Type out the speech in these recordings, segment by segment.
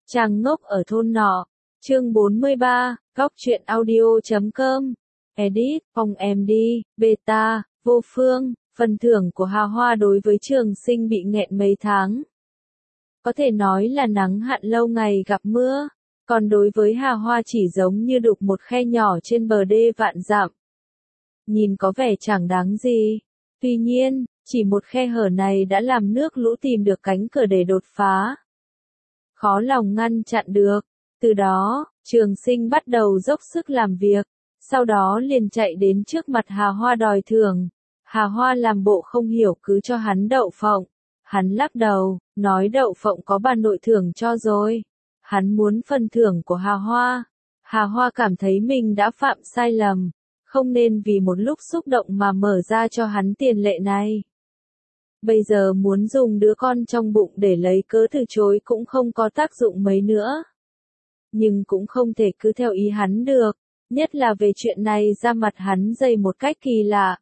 Chàng ngốc ở thôn nọ. Chương 43, góc truyện audio.com. Edit, Phong MD, Beta, Vô Phương. Phần thưởng của Hà Hoa đối với Trường Sinh bị nghẹn mấy tháng. Có thể nói là nắng hạn lâu ngày gặp mưa, còn đối với Hà Hoa chỉ giống như đục một khe nhỏ trên bờ đê vạn dặm. Nhìn có vẻ chẳng đáng gì. Tuy nhiên, chỉ một khe hở này đã làm nước lũ tìm được cánh cửa để đột phá. Khó lòng ngăn chặn được. Từ đó, Trường Sinh bắt đầu dốc sức làm việc, sau đó liền chạy đến trước mặt Hà Hoa đòi thưởng. Hà Hoa làm bộ không hiểu cứ cho hắn đậu phộng. Hắn lắc đầu, nói đậu phộng có bà nội thưởng cho rồi. Hắn muốn phần thưởng của Hà Hoa. Hà Hoa cảm thấy mình đã phạm sai lầm, không nên vì một lúc xúc động mà mở ra cho hắn tiền lệ này. Bây giờ muốn dùng đứa con trong bụng để lấy cớ từ chối cũng không có tác dụng mấy nữa. Nhưng cũng không thể cứ theo ý hắn được, nhất là về chuyện này ra mặt hắn dày một cách kỳ lạ.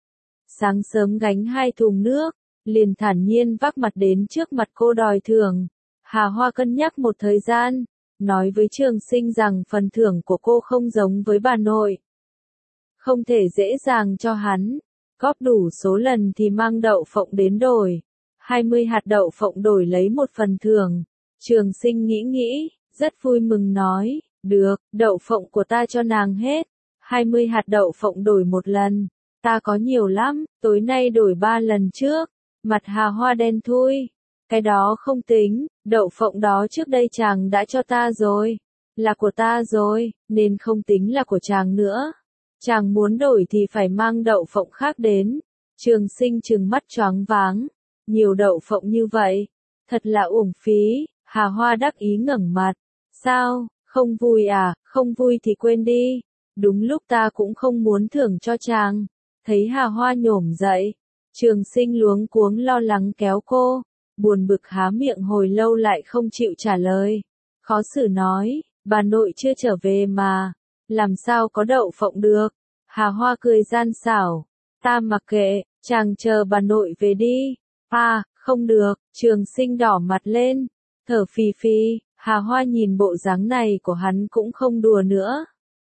Sáng sớm gánh 2 thùng nước, liền thản nhiên vác mặt đến trước mặt cô đòi thưởng. Hà Hoa cân nhắc một thời gian, nói với Trường Sinh rằng phần thưởng của cô không giống với bà nội. Không thể dễ dàng cho hắn, góp đủ số lần thì mang đậu phộng đến đổi. 20 hạt đậu phộng đổi lấy một phần thưởng. Trường Sinh nghĩ, rất vui mừng nói, được, đậu phộng của ta cho nàng hết. 20 hạt đậu phộng đổi một lần, ta có nhiều lắm, tối nay đổi 3 lần trước. Mặt Hà Hoa đen thui, cái đó không tính, đậu phộng đó trước đây chàng đã cho ta rồi, là của ta rồi, nên không tính là của chàng nữa. Chàng muốn đổi thì phải mang đậu phộng khác đến. Trường Sinh trừng mắt choáng váng, nhiều đậu phộng như vậy, thật là uổng phí. Hà Hoa đắc ý ngẩng mặt, sao, không vui à, không vui thì quên đi, đúng lúc ta cũng không muốn thưởng cho chàng. Thấy Hà Hoa nhổm dậy, Trường Sinh luống cuống lo lắng kéo cô, buồn bực há miệng hồi lâu lại không chịu trả lời. Khó xử nói, bà nội chưa trở về mà, làm sao có đậu phộng được. Hà Hoa cười gian xảo, ta mặc kệ, chàng chờ bà nội về đi. À, không được. Trường Sinh đỏ mặt lên, thở phì phì. Hà Hoa nhìn bộ dáng này của hắn cũng không đùa nữa.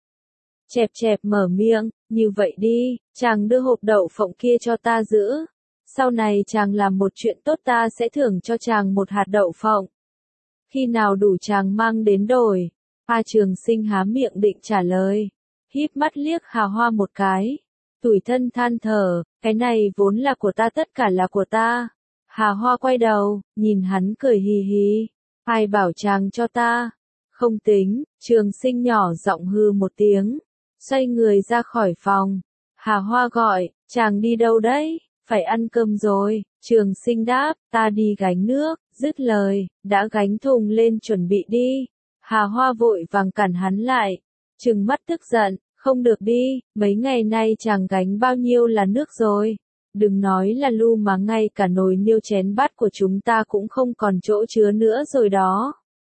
Chẹp chẹp mở miệng, như vậy đi, chàng đưa hộp đậu phộng kia cho ta giữ. Sau này chàng làm một chuyện tốt ta sẽ thưởng cho chàng 1 hạt đậu phộng. Khi nào đủ chàng mang đến đổi. Trường Sinh há miệng định trả lời, híp mắt liếc Hà Hoa một cái, tủi thân than thở, cái này vốn là của ta, tất cả là của ta. Hà Hoa quay đầu, nhìn hắn cười hì hì, ai bảo chàng cho ta. Không tính. Trường Sinh nhỏ giọng hư một tiếng, xoay người ra khỏi phòng. Hà Hoa gọi, chàng đi đâu đấy? Phải ăn cơm rồi. Trường Sinh đáp, ta đi gánh nước. Dứt lời, đã gánh thùng lên chuẩn bị đi. Hà Hoa vội vàng cản hắn lại, trừng mắt tức giận, không được đi, mấy ngày nay chàng gánh bao nhiêu là nước rồi. Đừng nói là lu mà ngay cả nồi niêu chén bát của chúng ta cũng không còn chỗ chứa nữa rồi đó.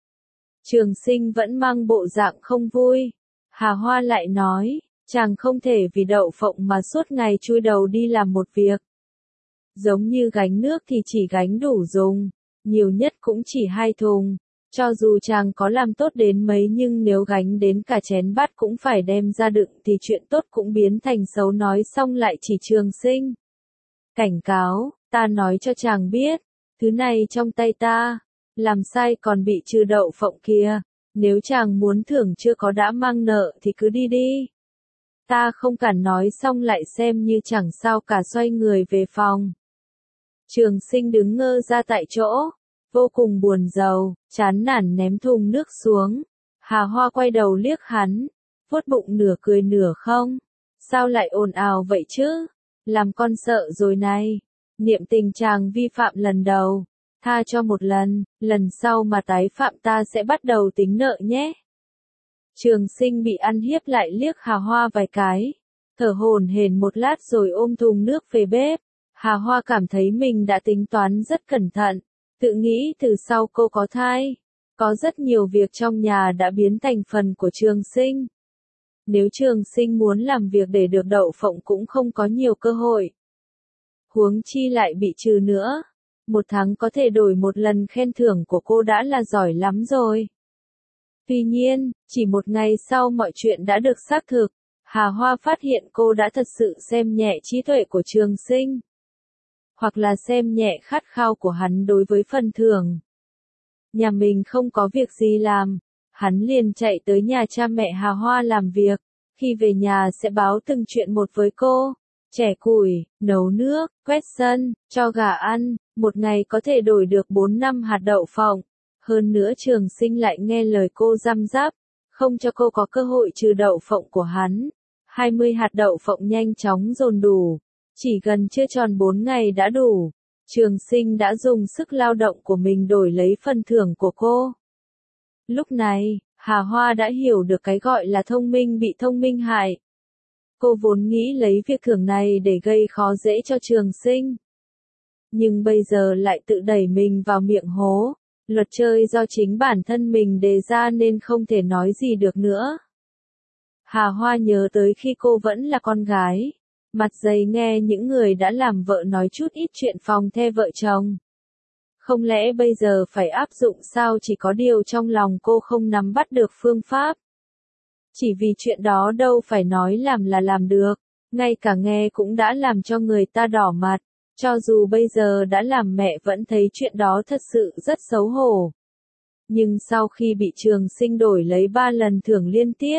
Trường Sinh vẫn mang bộ dạng không vui. Hà Hoa lại nói, chàng không thể vì đậu phộng mà suốt ngày chui đầu đi làm một việc. Giống như gánh nước thì chỉ gánh đủ dùng, nhiều nhất cũng chỉ 2 thùng. Cho dù chàng có làm tốt đến mấy nhưng nếu gánh đến cả chén bát cũng phải đem ra đựng thì chuyện tốt cũng biến thành xấu. Nói xong lại chỉ Trường Sinh. Cảnh cáo, ta nói cho chàng biết, thứ này trong tay ta, làm sai còn bị trừ đậu phộng kia. Nếu chàng muốn thưởng chưa có đã mang nợ thì cứ đi đi. Ta không cản. Nói xong lại xem như chẳng sao cả, xoay người về phòng. Trường Sinh đứng ngơ ra tại chỗ, vô cùng buồn rầu, chán nản ném thùng nước xuống. Hà Hoa quay đầu liếc hắn, vuốt bụng nửa cười nửa không. Sao lại ồn ào vậy chứ? Làm con sợ rồi này. Niệm tình chàng vi phạm lần đầu, tha cho một lần sau mà tái phạm ta sẽ bắt đầu tính nợ nhé. Trường Sinh bị ăn hiếp lại liếc Hà Hoa vài cái, thở hổn hển một lát rồi ôm thùng nước về bếp. Hà Hoa cảm thấy mình đã tính toán rất cẩn thận, tự nghĩ từ sau cô có thai, có rất nhiều việc trong nhà đã biến thành phần của Trường Sinh. Nếu Trường Sinh muốn làm việc để được đậu phộng cũng không có nhiều cơ hội. Huống chi lại bị trừ nữa. 1 tháng có thể đổi 1 lần khen thưởng của cô đã là giỏi lắm rồi. Tuy nhiên, chỉ một ngày sau mọi chuyện đã được xác thực, Hà Hoa phát hiện cô đã thật sự xem nhẹ trí tuệ của Trường Sinh. Hoặc là xem nhẹ khát khao của hắn đối với phần thưởng. Nhà mình không có việc gì làm, hắn liền chạy tới nhà cha mẹ Hà Hoa làm việc, khi về nhà sẽ báo từng chuyện một với cô. Chẻ củi, nấu nước, quét sân, cho gà ăn, một ngày có thể đổi được 4-5 hạt đậu phộng. Hơn nữa Trường Sinh lại nghe lời cô răm rắp, không cho cô có cơ hội trừ đậu phộng của hắn. 20 hạt đậu phộng nhanh chóng dồn đủ, chỉ gần chưa tròn 4 ngày đã đủ. Trường Sinh đã dùng sức lao động của mình đổi lấy phần thưởng của cô. Lúc này, Hà Hoa đã hiểu được cái gọi là thông minh bị thông minh hại. Cô vốn nghĩ lấy việc thưởng này để gây khó dễ cho Trường Sinh. Nhưng bây giờ lại tự đẩy mình vào miệng hố. Luật chơi do chính bản thân mình đề ra nên không thể nói gì được nữa. Hà Hoa nhớ tới khi cô vẫn là con gái. Mặt dày nghe những người đã làm vợ nói chút ít chuyện phòng the vợ chồng. Không lẽ bây giờ phải áp dụng sao? Chỉ có điều trong lòng cô không nắm bắt được phương pháp. Chỉ vì chuyện đó đâu phải nói làm là làm được, ngay cả nghe cũng đã làm cho người ta đỏ mặt. Cho dù bây giờ đã làm mẹ vẫn thấy chuyện đó thật sự rất xấu hổ. Nhưng sau khi bị Trường Sinh đổi lấy 3 lần thưởng liên tiếp,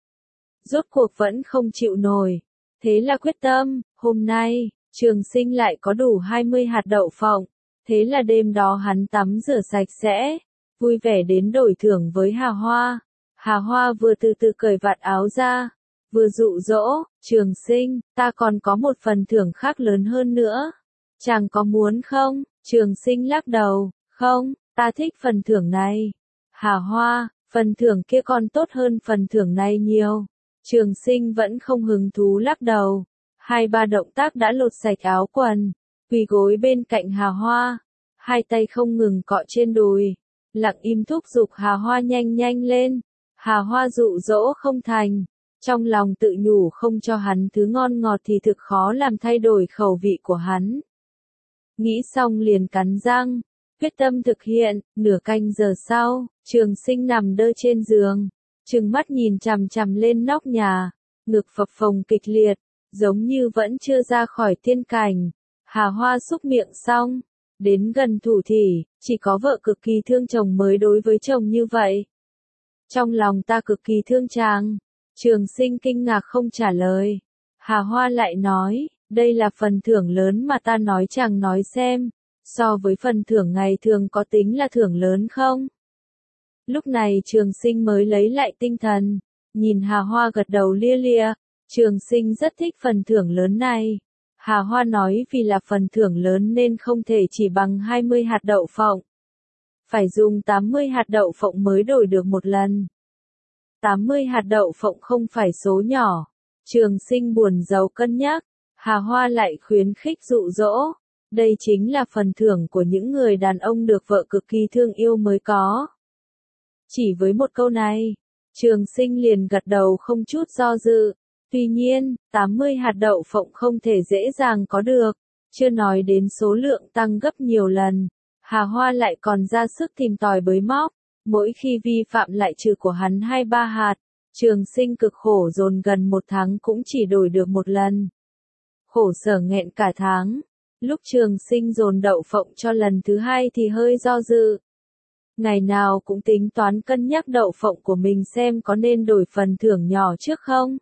rốt cuộc vẫn không chịu nổi. Thế là quyết tâm, hôm nay, Trường Sinh lại có đủ 20 hạt đậu phộng. Thế là đêm đó hắn tắm rửa sạch sẽ, vui vẻ đến đổi thưởng với Hà Hoa. Hà Hoa vừa từ từ cởi vạt áo ra, vừa dụ dỗ, Trường Sinh, ta còn có một phần thưởng khác lớn hơn nữa. Chàng có muốn không? Trường Sinh lắc đầu, không, ta thích phần thưởng này. Hà Hoa, phần thưởng kia còn tốt hơn phần thưởng này nhiều. Trường Sinh vẫn không hứng thú lắc đầu. 2-3 động tác đã lột sạch áo quần, quỳ gối bên cạnh Hà Hoa, hai tay không ngừng cọ trên đùi, lặng im thúc giục Hà Hoa nhanh nhanh lên. Hà Hoa dụ dỗ không thành, trong lòng tự nhủ không cho hắn thứ ngon ngọt thì thực khó làm thay đổi khẩu vị của hắn. Nghĩ xong liền cắn răng, quyết tâm thực hiện. Nửa canh giờ sau, Trường Sinh nằm đơ trên giường, trừng mắt nhìn chằm chằm lên nóc nhà, ngực phập phồng kịch liệt, giống như vẫn chưa ra khỏi tiên cảnh. Hà Hoa xúc miệng xong, đến gần thủ thỉ, chỉ có vợ cực kỳ thương chồng mới đối với chồng như vậy. Trong lòng ta cực kỳ thương chàng. Trường Sinh kinh ngạc không trả lời. Hà Hoa lại nói, đây là phần thưởng lớn mà ta nói, chàng nói xem, so với phần thưởng ngày thường có tính là thưởng lớn không? Lúc này Trường Sinh mới lấy lại tinh thần, nhìn Hà Hoa gật đầu lia lịa. Trường Sinh rất thích phần thưởng lớn này. Hà Hoa nói vì là phần thưởng lớn nên không thể chỉ bằng 20 hạt đậu phộng. Phải dùng 80 hạt đậu phộng mới đổi được một lần. 80 hạt đậu phộng không phải số nhỏ. Trường Sinh buồn rầu cân nhắc. Hà Hoa lại khuyến khích dụ dỗ. Đây chính là phần thưởng của những người đàn ông được vợ cực kỳ thương yêu mới có. Chỉ với một câu này, Trường Sinh liền gật đầu không chút do dự. Tuy nhiên, 80 hạt đậu phộng không thể dễ dàng có được, chưa nói đến số lượng tăng gấp nhiều lần. Hà Hoa lại còn ra sức tìm tòi bới móc, mỗi khi vi phạm lại trừ của hắn 2-3 hạt. Trường Sinh cực khổ dồn gần 1 tháng cũng chỉ đổi được một lần. Khổ sở nghẹn cả tháng. Lúc Trường Sinh dồn đậu phộng cho lần thứ 2 thì hơi do dự. Ngày nào cũng tính toán cân nhắc đậu phộng của mình xem có nên đổi phần thưởng nhỏ trước không.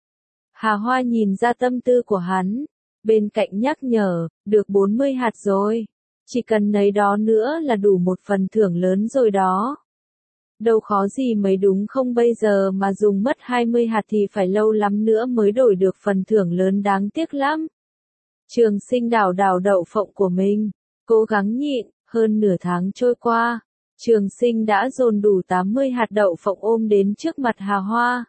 Hà Hoa nhìn ra tâm tư của hắn, bên cạnh nhắc nhở, được 40 hạt rồi. Chỉ cần nấy đó nữa là đủ một phần thưởng lớn rồi đó. Đâu khó gì mấy đúng không, bây giờ mà dùng mất 20 hạt thì phải lâu lắm nữa mới đổi được phần thưởng lớn, đáng tiếc lắm. Trường Sinh đảo đảo đậu phộng của mình, cố gắng nhịn. Hơn nửa tháng trôi qua, Trường Sinh đã dồn đủ 80 hạt đậu phộng ôm đến trước mặt Hà Hoa.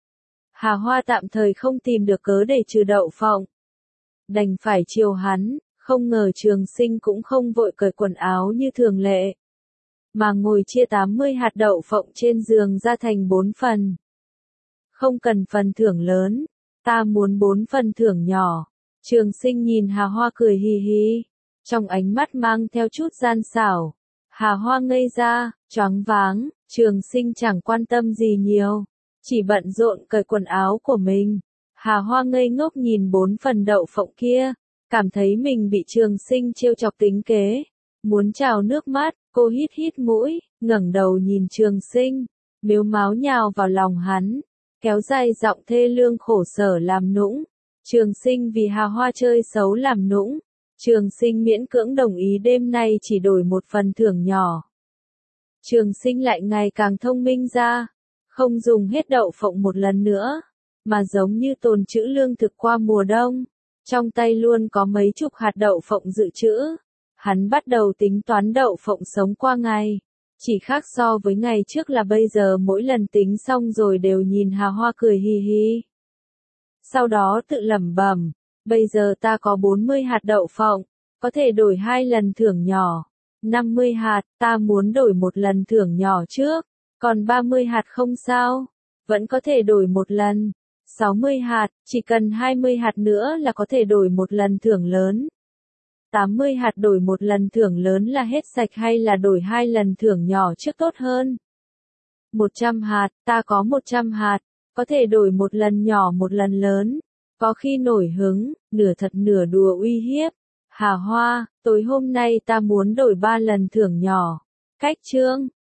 Hà Hoa tạm thời không tìm được cớ để trừ đậu phộng, đành phải chiều hắn. Không ngờ Trường Sinh cũng không vội cởi quần áo như thường lệ, mà ngồi chia 80 hạt đậu phộng trên giường ra thành 4 phần. Không cần phần thưởng lớn, ta muốn 4 phần thưởng nhỏ. Trường Sinh nhìn Hà Hoa cười hì hì, trong ánh mắt mang theo chút gian xảo. Hà Hoa ngây ra, choáng váng, Trường Sinh chẳng quan tâm gì nhiều, chỉ bận rộn cởi quần áo của mình. Hà Hoa ngây ngốc nhìn 4 phần đậu phộng kia, cảm thấy mình bị Trường Sinh trêu chọc tính kế, muốn trào nước mắt, cô hít hít mũi, ngẩng đầu nhìn Trường Sinh, mếu máo nhào vào lòng hắn, kéo dài giọng thê lương khổ sở làm nũng. Trường Sinh vì Hà Hoa chơi xấu làm nũng, Trường Sinh miễn cưỡng đồng ý đêm nay chỉ đổi một phần thưởng nhỏ. Trường Sinh lại ngày càng thông minh ra, không dùng hết đậu phộng một lần nữa, mà giống như tồn trữ lương thực qua mùa đông, trong tay luôn có mấy chục hạt đậu phộng dự trữ. Hắn bắt đầu tính toán đậu phộng sống qua ngày, chỉ khác so với ngày trước là bây giờ mỗi lần tính xong rồi đều nhìn Hà Hoa cười hi hi. Sau đó tự lẩm bẩm, bây giờ ta có 40 hạt đậu phộng, có thể đổi 2 lần thưởng nhỏ. 50 hạt, ta muốn đổi một lần thưởng nhỏ trước, còn 30 hạt không sao, vẫn có thể đổi một lần. 60 hạt, chỉ cần 20 hạt nữa là có thể đổi một lần thưởng lớn. 80 hạt đổi một lần thưởng lớn là hết sạch hay là đổi 2 lần thưởng nhỏ trước tốt hơn? 100 hạt, ta có 100 hạt, có thể đổi một lần nhỏ một lần lớn. Có khi nổi hứng, nửa thật nửa đùa uy hiếp. Hà Hoa, tối hôm nay ta muốn đổi 3 lần thưởng nhỏ. Cách chương